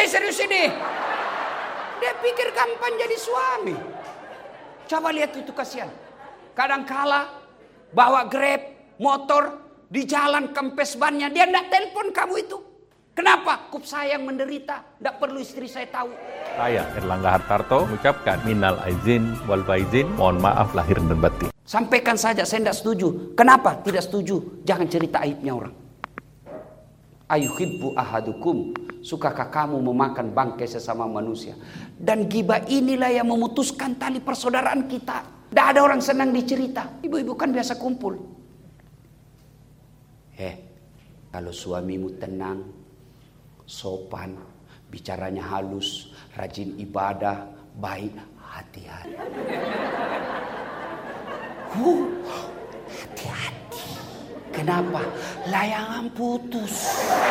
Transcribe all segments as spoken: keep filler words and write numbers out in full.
saya serius ini. Dia pikir gampang jadi suami. Coba lihat itu kasihan. Kadangkala bawa Grab, motor, di jalan kempes bannya. Dia tidak telepon kamu itu. Kenapa? Kup saya yang menderita. Tidak perlu istri saya tahu. Saya Erlangga Hartarto mengucapkan minal aizin wal faizin, mohon maaf lahir dan batin. Sampaikan saja, saya tidak setuju. Kenapa tidak setuju? Jangan cerita aibnya orang. Ayuhibbu ahadukum, sukakah kamu memakan bangkai sesama manusia? Dan ghibah inilah yang memutuskan tali persaudaraan kita. Tidak ada orang senang dicerita. Ibu-ibu kan biasa kumpul. Eh, kalau suamimu tenang, sopan, bicaranya halus, rajin ibadah, baik, hati-hati. Huh, hati-hati. Kenapa? Layangan putus.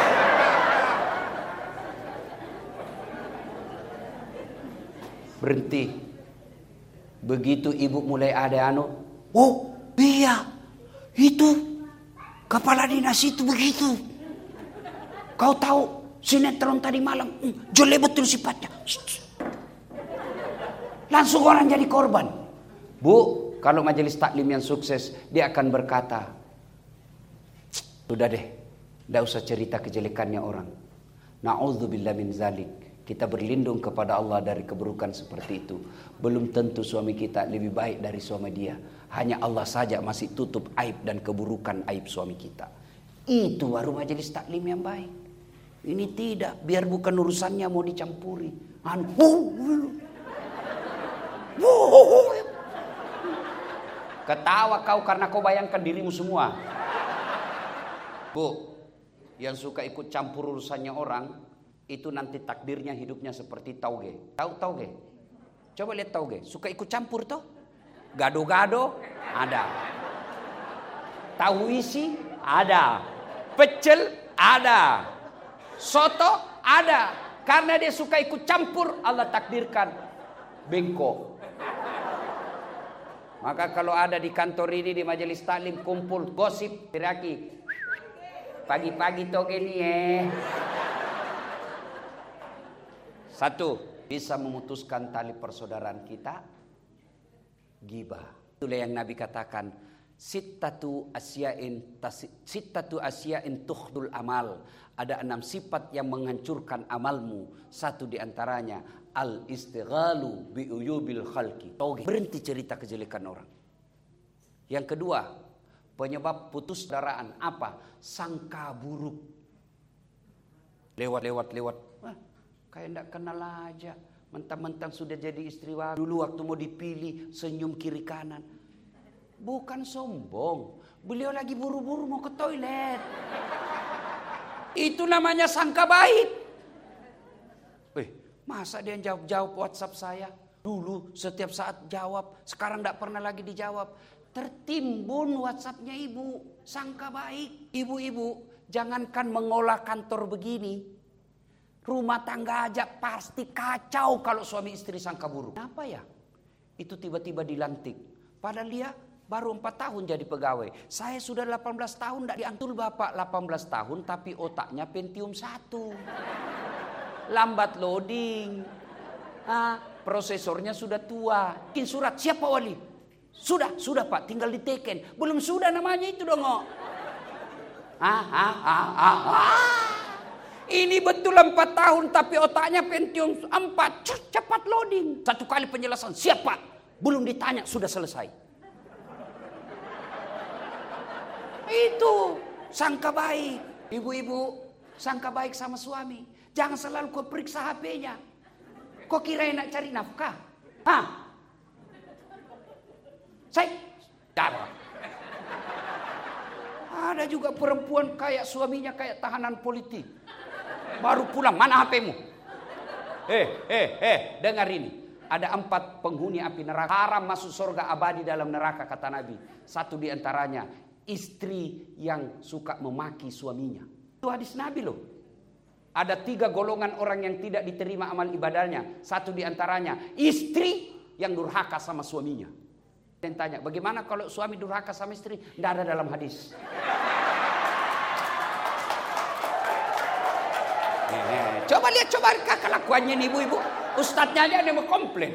Berhenti. Begitu ibu mulai ada anu, oh iya, itu kepala dinas itu begitu. Kau tahu sinetron tadi malam, hmm, jelek betul sifatnya. Langsung orang jadi korban. Bu, kalau majelis taklim yang sukses, dia akan berkata, sudah deh, tidak usah cerita kejelekannya orang. Na'udzubillah min zalik. Kita berlindung kepada Allah dari keburukan seperti itu. Belum tentu suami kita lebih baik dari suami dia. Hanya Allah saja masih tutup aib dan keburukan aib suami kita. Itu baru majelis taklim yang baik. Ini tidak, biar bukan urusannya mau dicampuri. Ketawa kau karena kau bayangkan dirimu semua. Bu, yang suka ikut campur urusannya orang, itu nanti takdirnya hidupnya seperti tauge. Tahu tauge? Coba lihat tauge. Suka ikut campur toh? Gado-gado ada. Tahu isi ada. Pecel ada. Soto ada. Karena dia suka ikut campur, Allah takdirkan bengkok. Maka kalau ada di kantor ini, di majelis taklim, kumpul gosip, tiraki. Pagi-pagi toge nih eh. Satu, bisa memutuskan tali persaudaraan kita, ghibah. Itulah yang Nabi katakan, sittatu asya'in sittatu asya'in tukhdul amal. Ada enam sifat yang menghancurkan amalmu. Satu diantaranya al istighalu bi uyubil khalqi. Berhenti cerita kejelekan orang. Yang kedua, penyebab putus saudaraan apa? Sangka buruk. Lewat-lewat lewat. Kayak tidak kenal aja. Mentang-mentang sudah jadi istri waktu. Dulu waktu mau dipilih senyum kiri kanan. Bukan sombong. Beliau lagi buru-buru mau ke toilet. Itu namanya sangka baik. Eh, masa dia jawab-jawab WhatsApp saya? Dulu setiap saat jawab. Sekarang tidak pernah lagi dijawab. Tertimbun WhatsAppnya ibu. Sangka baik. Ibu-ibu, jangankan mengolah kantor begini. Rumah tangga aja pasti kacau kalau suami istri sangka buruk. Kenapa ya? Itu tiba-tiba dilantik. Padahal dia baru empat tahun jadi pegawai. Saya sudah delapan belas tahun tidak diantul bapak. delapan belas tahun tapi otaknya Pentium satu. Lambat loading. Ah, prosesornya sudah tua. Bikin surat, siapa wali? Sudah, sudah pak, tinggal diteken. Belum sudah namanya itu dong. Ah, ah, ah, ah, ah. Ini betul empat tahun tapi otaknya Pentium empat. Cepat loading. Satu kali penjelasan. Siapa? Belum ditanya sudah selesai. Itu sangka baik. Ibu-ibu sangka baik sama suami. Jangan selalu kau periksa H P-nya. Kau kira nak cari nafkah? Hah? Saya darah. Ada juga perempuan kayak suaminya kayak tahanan politik. Baru pulang, mana H P-mu? Eh, eh, eh, dengar ini. Ada empat penghuni api neraka. Haram masuk surga abadi dalam neraka, kata Nabi. Satu diantaranya, istri yang suka memaki suaminya. Itu hadis Nabi loh. Ada tiga golongan orang yang tidak diterima amal ibadahnya. Satu diantaranya, istri yang durhaka sama suaminya. Dan tanya, bagaimana kalau suami durhaka sama istri? Tidak ada dalam hadis. Eh, coba lihat, coba kelakuannya nih ibu-ibu. Ustadznya aja ada mau komplain.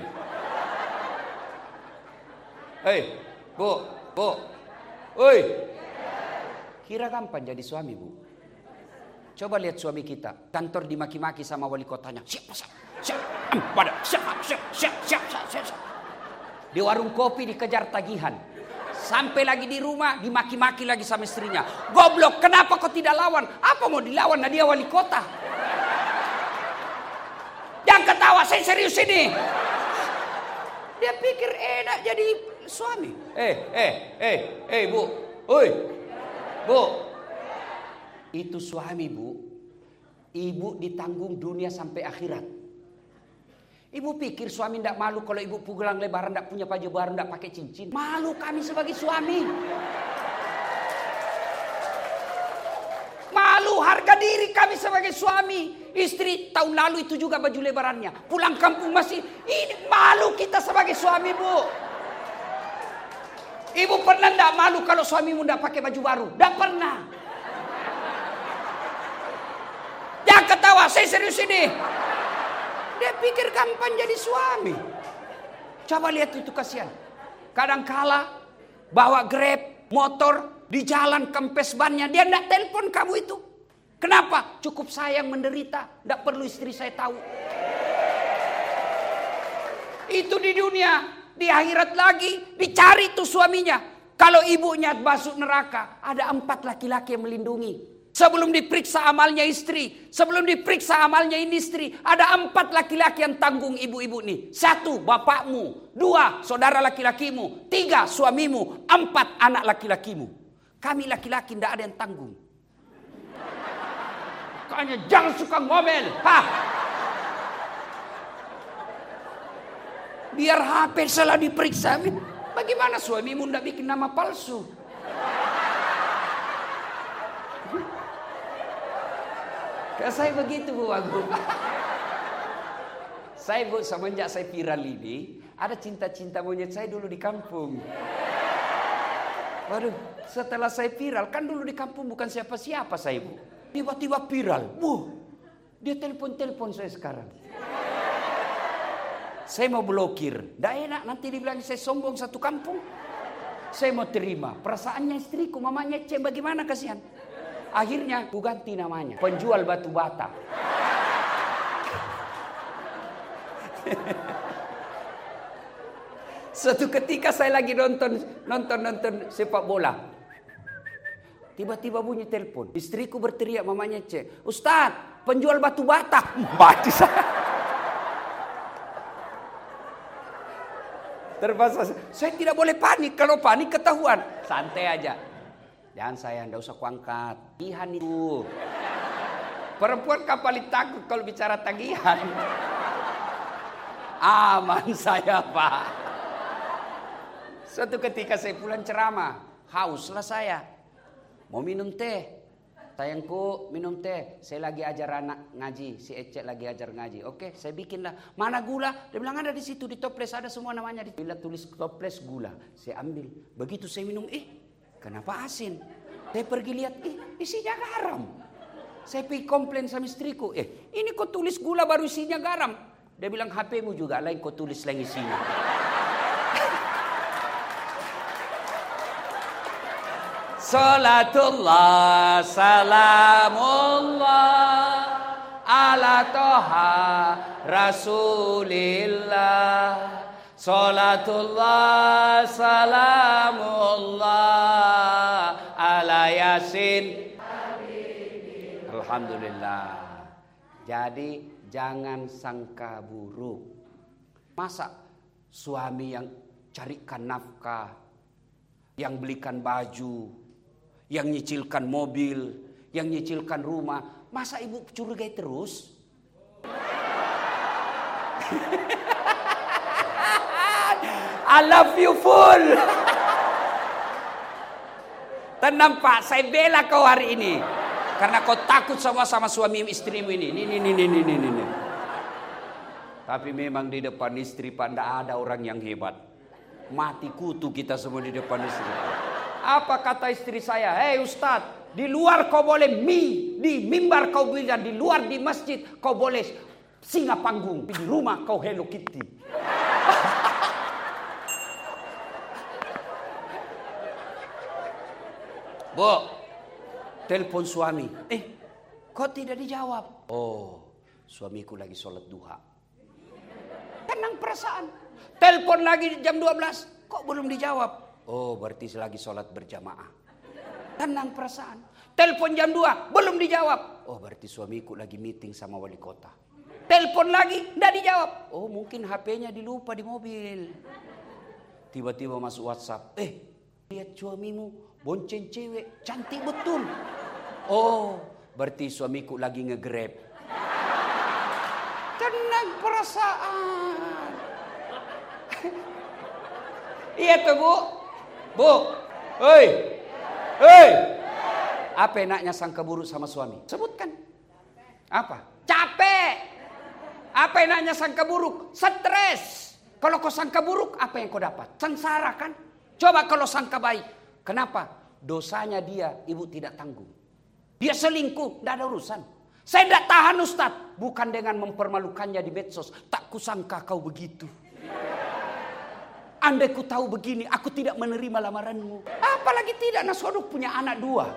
Hei, bu, bu, oi. Kira gampang jadi suami, bu? Coba lihat suami kita, kantor dimaki-maki sama wali kotanya. Siap, siap, siap, pada, siap, siap, siap, siap, siap, siap. Di warung kopi dikejar tagihan. Sampai lagi di rumah dimaki-maki lagi sama istrinya. Goblok, kenapa kau tidak lawan? Apa mau dilawan? Nah dia wali kota. Jangan ketawa, saya serius ini. Dia pikir enak jadi suami. Eh, eh, eh, eh, bu, oi, bu. Itu suami, bu. Ibu ditanggung dunia sampai akhirat. Ibu pikir suami tidak malu kalau ibu pulang lebaran tidak punya baju baru, tidak pakai cincin. Malu kami sebagai suami. Malu harga diri kami sebagai suami. Istri tahun lalu itu juga baju lebarannya. Pulang kampung masih, ini malu kita sebagai suami, bu. Ibu pernah tidak malu kalau suamimu tidak pakai baju baru? Tidak pernah. Jangan ketawa, saya serius ini. Dia pikir gampang jadi suami. Coba lihat itu, kasihan. Kadangkala bawa Grab, motor, di jalan kempes bannya, dia tidak telepon kamu itu. Kenapa? Cukup sayang menderita, tidak perlu istri saya tahu. Itu di dunia, di akhirat lagi dicari tuh suaminya. Kalau ibunya masuk neraka, ada empat laki-laki yang melindungi. Sebelum diperiksa amalnya istri, sebelum diperiksa amalnya ini istri, ada empat laki-laki yang tanggung ibu-ibu nih. Satu, bapakmu. Dua, saudara laki-lakimu. Tiga, suamimu. Empat, anak laki-lakimu. Kami laki-laki tidak ada yang tanggung. Makanya jangan suka ngomel. Hah? Biar H P salah diperiksa. Bagaimana suamimu tidak bikin nama palsu? Kayak saya begitu, Bu Agung. Saya, Bu, semenjak saya viral ini, ada cinta-cinta monyet saya dulu di kampung. Waduh, setelah saya viral, kan dulu di kampung bukan siapa-siapa saya, Bu. Tiba-tiba viral. Bu, dia telepon-telepon saya sekarang. Saya mau blokir. Nggak enak, nanti dibilang saya sombong satu kampung. Saya mau terima. Perasaannya istriku, mamanya Cek, bagaimana kasihan. Akhirnya ku ganti namanya, penjual batu bata. Suatu ketika saya lagi nonton nonton nonton sepak bola. Tiba-tiba bunyi telepon. Istriku berteriak, mamanya Cek, Ustadz, penjual batu bata. Mati saya. Terpaksa. Saya tidak boleh panik. Kalau panik ketahuan. Santai aja. Jangan saya, enggak usah kuangkat. Tagihan itu. Perempuan kapal takut kalau bicara tagihan. Aman saya, Pak. Suatu ketika saya pulang ceramah. Hauslah saya. Mau minum teh. Sayangku, minum teh. Saya lagi ajar anak ngaji. Si Ecek lagi ajar ngaji. Oke, saya bikinlah. Mana gula? Dia bilang ada di situ, di toples. Ada semua namanya. Bila tulis toples gula. Saya ambil. Begitu saya minum, eh. Kenapa asin? Saya pergi lihat, ih, isinya garam. Saya pergi komplain sama istriku, eh, ini kok tulis gula baru isinya garam. Dia bilang, H P-mu juga lain kok tulis lain isinya. Salatullah, salamullah, ala toha rasulillah. Salatullah, salamullah, ala yasin. Alhamdulillah. Jadi jangan sangka buruk. Masa suami yang carikan nafkah, yang belikan baju, yang nyicilkan mobil, yang nyicilkan rumah, masa ibu curigai terus? I love you full. Tenang Pak, saya bela kau hari ini. Karena kau takut sama-sama suami istrimu ini. Ini, ini, ini, ini, ini, ini. Tapi memang di depan istri Pak, tidak ada orang yang hebat. Mati kutu kita semua di depan istri. Apa kata istri saya? Hei Ustadz, Di luar kau boleh mie, di mimbar kau bisa, di luar di masjid kau boleh singa panggung, di rumah kau Hello Kitty. Bu, telepon suami. Eh, kok tidak dijawab? Oh, suamiku lagi sholat duha. Tenang perasaan. Telepon lagi jam dua belas. Kok belum dijawab? Oh, berarti lagi sholat berjamaah. Tenang perasaan. Telepon jam dua, belum dijawab. Oh, berarti suamiku lagi meeting sama wali kota. Telepon lagi, tidak dijawab. Oh, mungkin H P-nya dilupa di mobil. Tiba-tiba masuk WhatsApp. Eh, lihat suamimu bonceng cewek, cantik betul. Oh, berarti suamiku lagi nge-grab. Tenang perasaan. Iya tuh bu. Bu. Hei. Hei. Apa enaknya sangka buruk sama suami? Sebutkan. Apa? Capek. Apa enaknya sangka buruk? Stres. Kalau kau sangka buruk, apa yang kau dapat? Sengsara kan? Coba kalau sangka baik. Kenapa? Dosanya dia, ibu tidak tanggung. Dia selingkuh, tidak ada urusan. Saya tidak tahan Ustaz. Bukan dengan mempermalukannya di medsos. Tak kusangka kau begitu. Andai ku tahu begini, aku tidak menerima lamaranmu. Apalagi tidak, Nasoduk punya anak dua.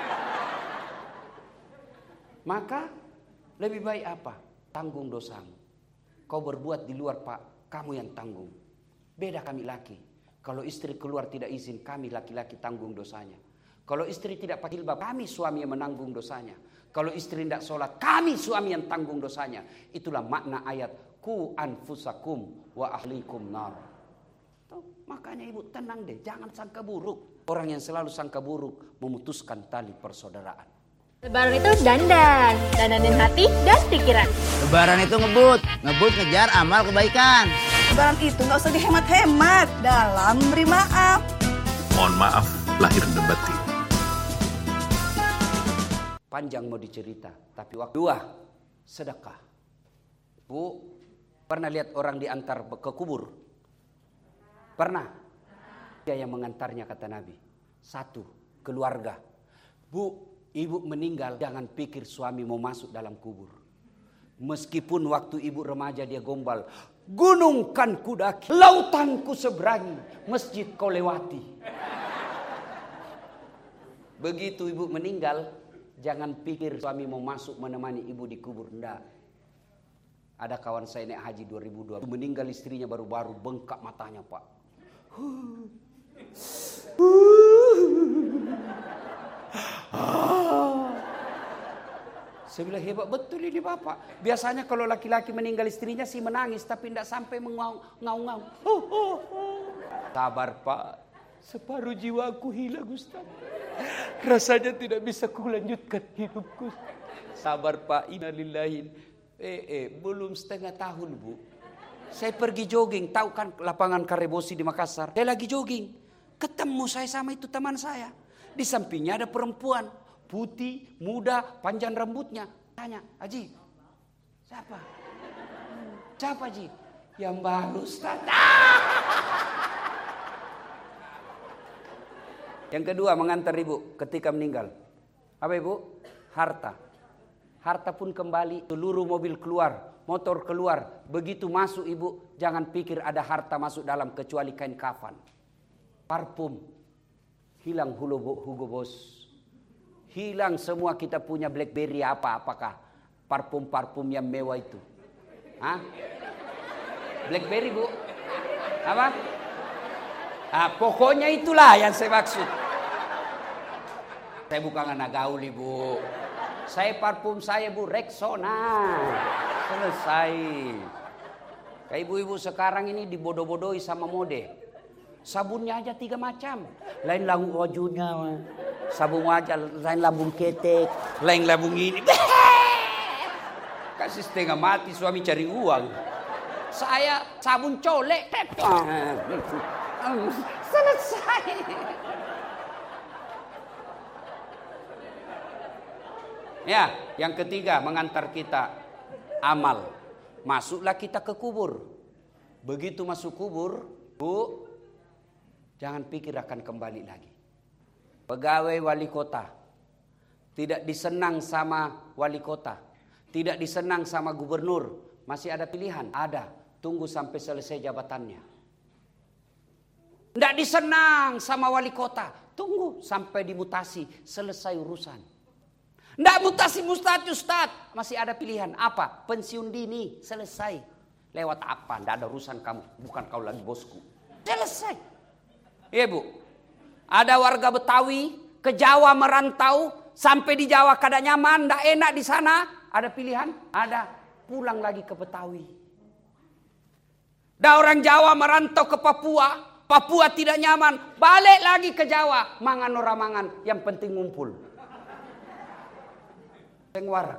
Maka lebih baik apa? Tanggung dosamu. Kau berbuat di luar pak, kamu yang tanggung. Beda kami laki. Kalau istri keluar tidak izin, kami laki-laki tanggung dosanya. Kalau istri tidak pakai jilbab, kami suami yang menanggung dosanya. Kalau istri tidak sholat, kami suami yang tanggung dosanya. Itulah makna ayat ku anfusakum wa ahlikum nar. Makanya ibu tenang deh, jangan sangka buruk. Orang yang selalu sangka buruk memutuskan tali persaudaraan. Lebaran itu dandan, dandanin hati dan pikiran. Lebaran itu ngebut, ngebut ngejar amal kebaikan. Lebaran itu nggak usah dihemat-hemat dalam beri maaf. Mohon maaf lahir dan batin. Panjang mau dicerita, tapi waktu dua sedekah. Bu, pernah lihat orang diantar ke kubur? Pernah? Dia yang mengantarnya kata Nabi. Satu, keluarga. Bu, ibu meninggal, jangan pikir suami mau masuk dalam kubur. Meskipun waktu ibu remaja dia gombal. Gunung kan kudaki, lautan ku seberangi, masjid kau lewati. Begitu ibu meninggal, jangan pikir suami mau masuk menemani ibu di kubur. Enggak. Ada kawan saya naik haji dua ribu dua. Meninggal istrinya baru-baru, bengkak matanya pak. Saya bilang hebat betul ini bapak. Biasanya kalau laki-laki meninggal istrinya sih menangis, tapi tidak sampai mengaung-ngaung. Sabar pak, separuh jiwaku hilang Ustaz. Rasanya tidak bisa kulanjutkan hidupku. Sabar pak, innalillahi. Eh, eh, belum setengah tahun bu. Saya pergi jogging, tahu kan lapangan Karebosi di Makassar. Saya lagi jogging, ketemu saya sama itu teman saya. Di sampingnya ada perempuan, putih, muda, panjang rambutnya. Tanya, Haji, siapa? Siapa Haji? Yang baru Ustaz. Yang kedua mengantar ibu ketika meninggal. Apa ibu? Harta. Harta pun kembali, seluruh mobil keluar. Motor keluar, begitu masuk ibu, jangan pikir ada harta masuk dalam kecuali kain kafan. Parfum, hilang Hugo Boss. Hilang semua kita punya Blackberry apa, apakah parfum-parfum yang mewah itu. Hah? Blackberry bu? Apa? Ah, pokoknya itulah yang saya maksud. Saya bukan anak gaul ibu. Saya parfum saya bu Rexona. Selesai. Kayak ibu-ibu sekarang ini dibodoh-bodohi sama mode. Sabunnya aja tiga macam. Lain lambung wajunya, sabun wajah, lain lambung ketek, lain lambung ini. Kasih setengah mati suami cari uang. Saya sabun colek. Selesai. Ya, yang ketiga mengantar kita amal. Masuklah kita ke kubur. Begitu masuk kubur, bu, jangan pikir akan kembali lagi. Pegawai wali kota, Tidak disenang sama wali kota. Tidak disenang sama gubernur. Masih ada pilihan? Ada. Tunggu sampai selesai jabatannya. Tidak disenang sama wali kota. Tunggu sampai dimutasi. Selesai urusan. Tidak mutasi mustahil Ustaz. Masih ada pilihan. Apa? Pensiun dini. Selesai. Lewat apa? Tidak ada urusan kamu. Bukan kau lagi bosku. Selesai. Iya Bu. Ada warga Betawi ke Jawa merantau. Sampai di Jawa kada nyaman. Tidak enak di sana. Ada pilihan? Ada. Pulang lagi ke Betawi. Ada orang Jawa merantau ke Papua. Papua tidak nyaman. Balik lagi ke Jawa. Mangan ora mangan. Yang penting ngumpul. Tengwar.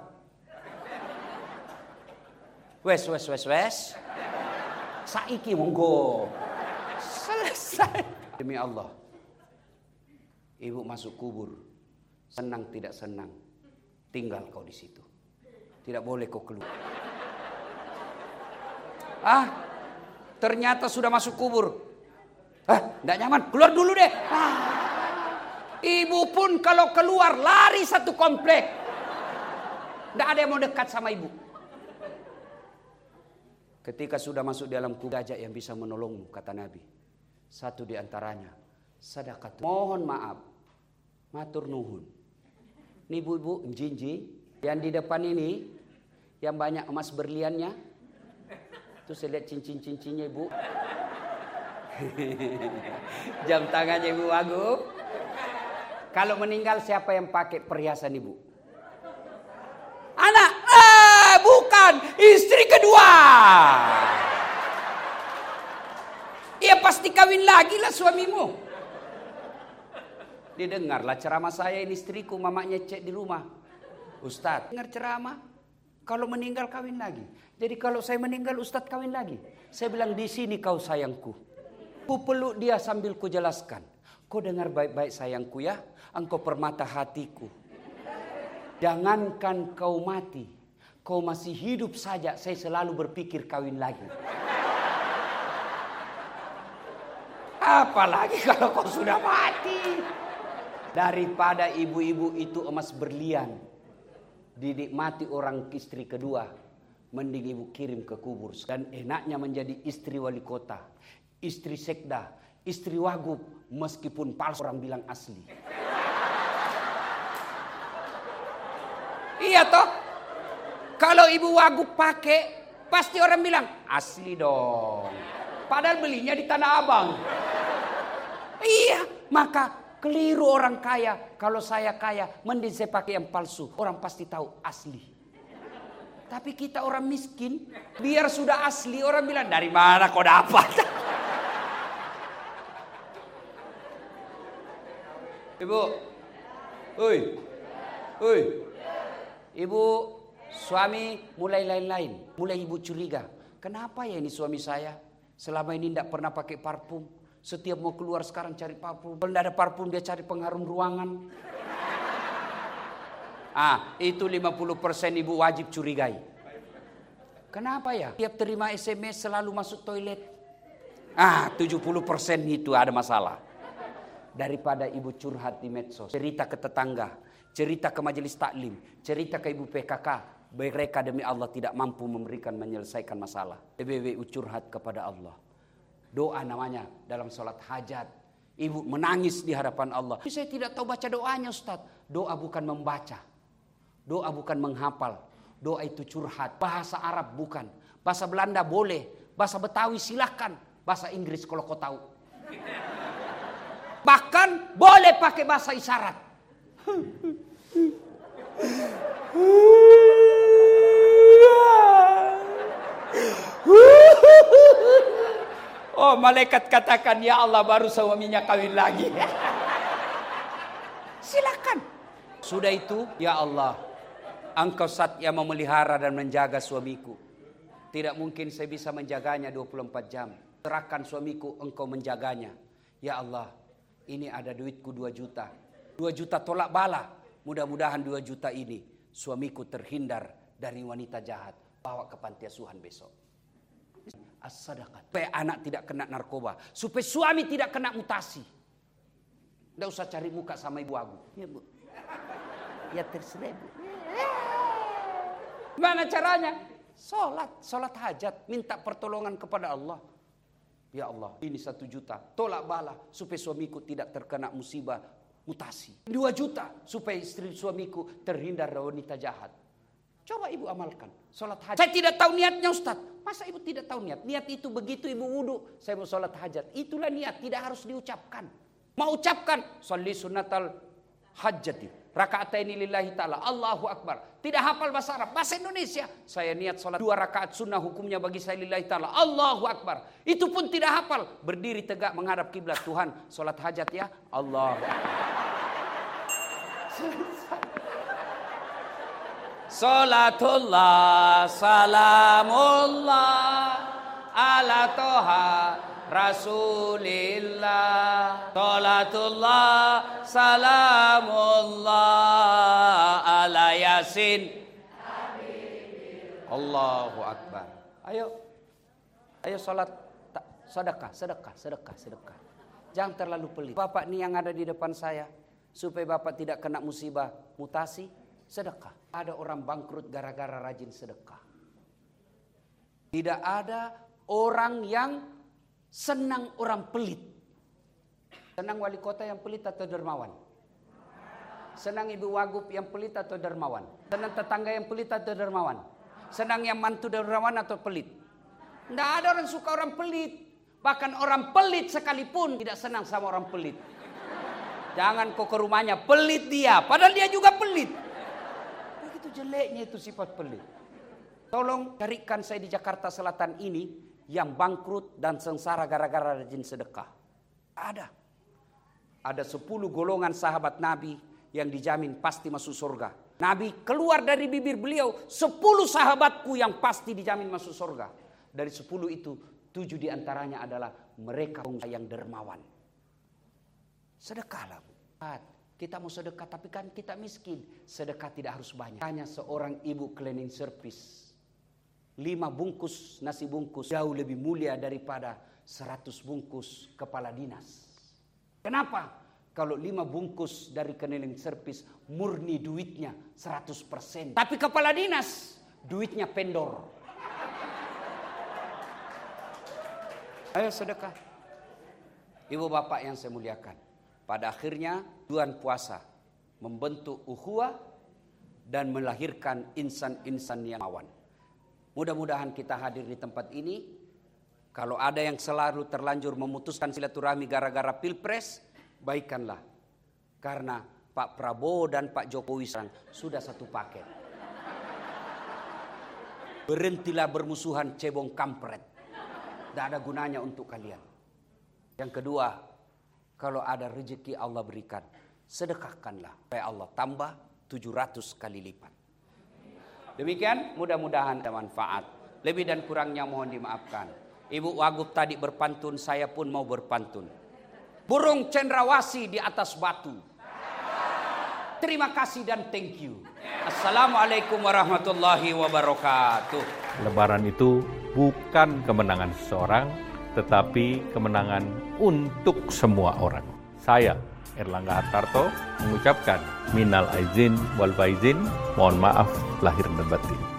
Wes, wes, wes, wes. Saiki monggo. Selesai. Demi Allah. Ibu masuk kubur. Senang tidak senang. Tinggal kau di situ. Tidak boleh kau keluar. Ah, ternyata sudah masuk kubur. Ah, tidak nyaman. Keluar dulu deh. Ah. Ibu pun kalau keluar lari satu komplek. Tidak ada yang mau dekat sama ibu. Ketika sudah masuk dalam kubur, gajah yang bisa menolongmu, kata Nabi. Satu di antaranya, sedekah. Mohon maaf, matur nuhun. Ini ibu-ibu, jinji, yang di depan ini, yang banyak emas berliannya. Tuh saya lihat cincin-cincinnya ibu. Jam tangannya ibu Wagub. Kalau meninggal siapa yang pakai perhiasan ibu? Anak, eh, bukan, istri kedua. Ia pasti kawin lagi lah suamimu. Didengarlah ceramah saya, ini istriku, mamanya cek di rumah. Ustadz, dengar ceramah, kalau meninggal kawin lagi. Jadi kalau saya meninggal Ustadz kawin lagi. Saya bilang di sini kau sayangku. Ku peluk dia sambil ku jelaskan. Kau dengar baik-baik sayangku ya, engkau permata hatiku. Jangankan kau mati, kau masih hidup saja, saya selalu berpikir kawin lagi. Apalagi kalau kau sudah mati. Daripada ibu-ibu itu emas berlian, dinikmati orang istri kedua, mending ibu kirim ke kubur. Dan enaknya menjadi istri wali kota, istri sekda, istri wagub, meskipun palsu orang bilang asli. Iya toh? Kalau ibu wagub pakai, pasti orang bilang asli dong. Padahal belinya di Tanah Abang. Iya, maka keliru orang kaya. Kalau saya kaya, mending saya pakai yang palsu. Orang pasti tahu asli. Tapi kita orang miskin, biar sudah asli, orang bilang dari mana kau dapat? Ibu, oi, oi. Ibu, suami mulai lain-lain. Mulai ibu curiga. Kenapa ya ini suami saya? Selama ini tidak pernah pakai parfum. Setiap mau keluar sekarang cari parfum. Kalau tidak ada parfum dia cari pengharum ruangan. Ah, itu lima puluh persen ibu wajib curigai. Kenapa ya? Tiap terima S M S selalu masuk toilet. Ah, tujuh puluh persen itu ada masalah. Daripada ibu curhat di medsos. Cerita ke tetangga. Cerita ke majelis taklim, cerita ke ibu P K K, mereka demi Allah tidak mampu memberikan menyelesaikan masalah. Lebih baik curhat kepada Allah. Doa namanya dalam sholat hajat. Ibu menangis di hadapan Allah. Saya tidak tahu baca doanya Ustaz. Doa bukan membaca. Doa bukan menghafal. Doa itu curhat. Bahasa Arab bukan. Bahasa Belanda boleh. Bahasa Betawi silahkan. Bahasa Inggris kalau kau tahu. Bahkan boleh pakai bahasa isyarat. Oh, malaikat katakan, ya Allah baru suaminya kawin lagi. Silakan. Sudah itu, ya Allah, Engkau Zat yang memelihara dan menjaga suamiku. Tidak mungkin saya bisa menjaganya dua puluh empat jam. Serahkan suamiku, Engkau menjaganya. Ya Allah, ini ada duitku dua juta. Dua juta tolak bala. Mudah-mudahan dua juta ini suamiku terhindar dari wanita jahat. Bawa ke panti asuhan besok. As-sadaqah. Supaya anak tidak kena narkoba. Supaya suami tidak kena mutasi. Tidak usah cari muka sama ibu aku. Ya, Bu. rakyat terseribu. Mana caranya? Sholat, sholat hajat, minta pertolongan kepada Allah. Ya Allah, ini satu juta, tolak bala supaya suamiku tidak terkena musibah mutasi. Dua juta supaya istri suamiku terhindar dari wanita jahat. Coba ibu amalkan, sholat hajat. Saya tidak tahu niatnya Ustaz. Masa ibu tidak tahu niat? Niat itu begitu ibu wudu, saya mau sholat hajat. Itulah niat, tidak harus diucapkan. Mau ucapkan, sholli sunnatal hajjati. Raka'ataini lillahi ta'ala, Allahu Akbar. Tidak hafal bahasa Arab, bahasa Indonesia. Saya niat sholat dua rakaat sunnah, hukumnya bagi saya lillahi ta'ala, Allahu Akbar. Itu pun tidak hafal. Berdiri tegak menghadap kiblat. Tuhan, sholat hajat ya, Allahu Akbar. Salatullah, salamullah, ala toha Rasulillah. Salatullah, salamullah, ala Yasin. Allahu Akbar. Ayo, ayo salat, sedekah, sedekah, sedekah, sedekah. Jangan terlalu pelit. Bapak nih yang ada di depan saya, supaya bapak tidak kena musibah mutasi, sedekah. Ada orang bangkrut gara-gara rajin sedekah. Tidak ada orang yang senang orang pelit. Senang wali kota yang pelit atau dermawan? Senang ibu wagub yang pelit atau dermawan? Senang tetangga yang pelit atau dermawan? Senang yang mantu dermawan atau pelit? Tidak ada orang suka orang pelit. Bahkan orang pelit sekalipun tidak senang sama orang pelit. Jangan kau ke rumahnya, pelit dia. Padahal dia juga pelit. Begitu jeleknya itu sifat pelit. Tolong carikan saya di Jakarta Selatan ini yang bangkrut dan sengsara gara-gara rajin sedekah. Ada. Ada sepuluh golongan sahabat Nabi yang dijamin pasti masuk surga. Nabi keluar dari bibir beliau, sepuluh sahabatku yang pasti dijamin masuk surga. Dari sepuluh itu, tujuh diantaranya adalah mereka yang dermawan. Sedekahlah. Kita mau sedekah tapi kan kita miskin. Sedekah tidak harus banyak. Hanya seorang ibu cleaning service. Lima bungkus nasi bungkus jauh lebih mulia daripada seratus bungkus kepala dinas. Kenapa? Kalau lima bungkus dari cleaning service murni duitnya seratus persen. Tapi kepala dinas duitnya pendor. Ayo sedekah. Ibu bapak yang saya muliakan. Pada akhirnya tujuan puasa membentuk ukhuwah dan melahirkan insan-insan yang mawan. Mudah-mudahan kita hadir di tempat ini. Kalau ada yang selalu terlanjur memutuskan silaturahmi gara-gara pilpres, baikkanlah. Karena Pak Prabowo dan Pak Jokowi sekarang sudah satu paket. Berhentilah bermusuhan cebong kampret. Tidak ada gunanya untuk kalian. Yang kedua, kalau ada rezeki Allah berikan, sedekahkanlah. Supaya Allah tambah tujuh ratus kali lipat. Demikian, mudah-mudahan ada manfaat. Lebih dan kurangnya mohon dimaafkan. Ibu Wagub tadi berpantun, saya pun mau berpantun. Burung cendrawasih di atas batu. Terima kasih dan thank you. Assalamualaikum warahmatullahi wabarakatuh. Lebaran itu bukan kemenangan seseorang, tetapi kemenangan untuk semua orang. Saya, Erlangga Hartarto, mengucapkan minal aizin wal faizin, mohon maaf lahir dan batin.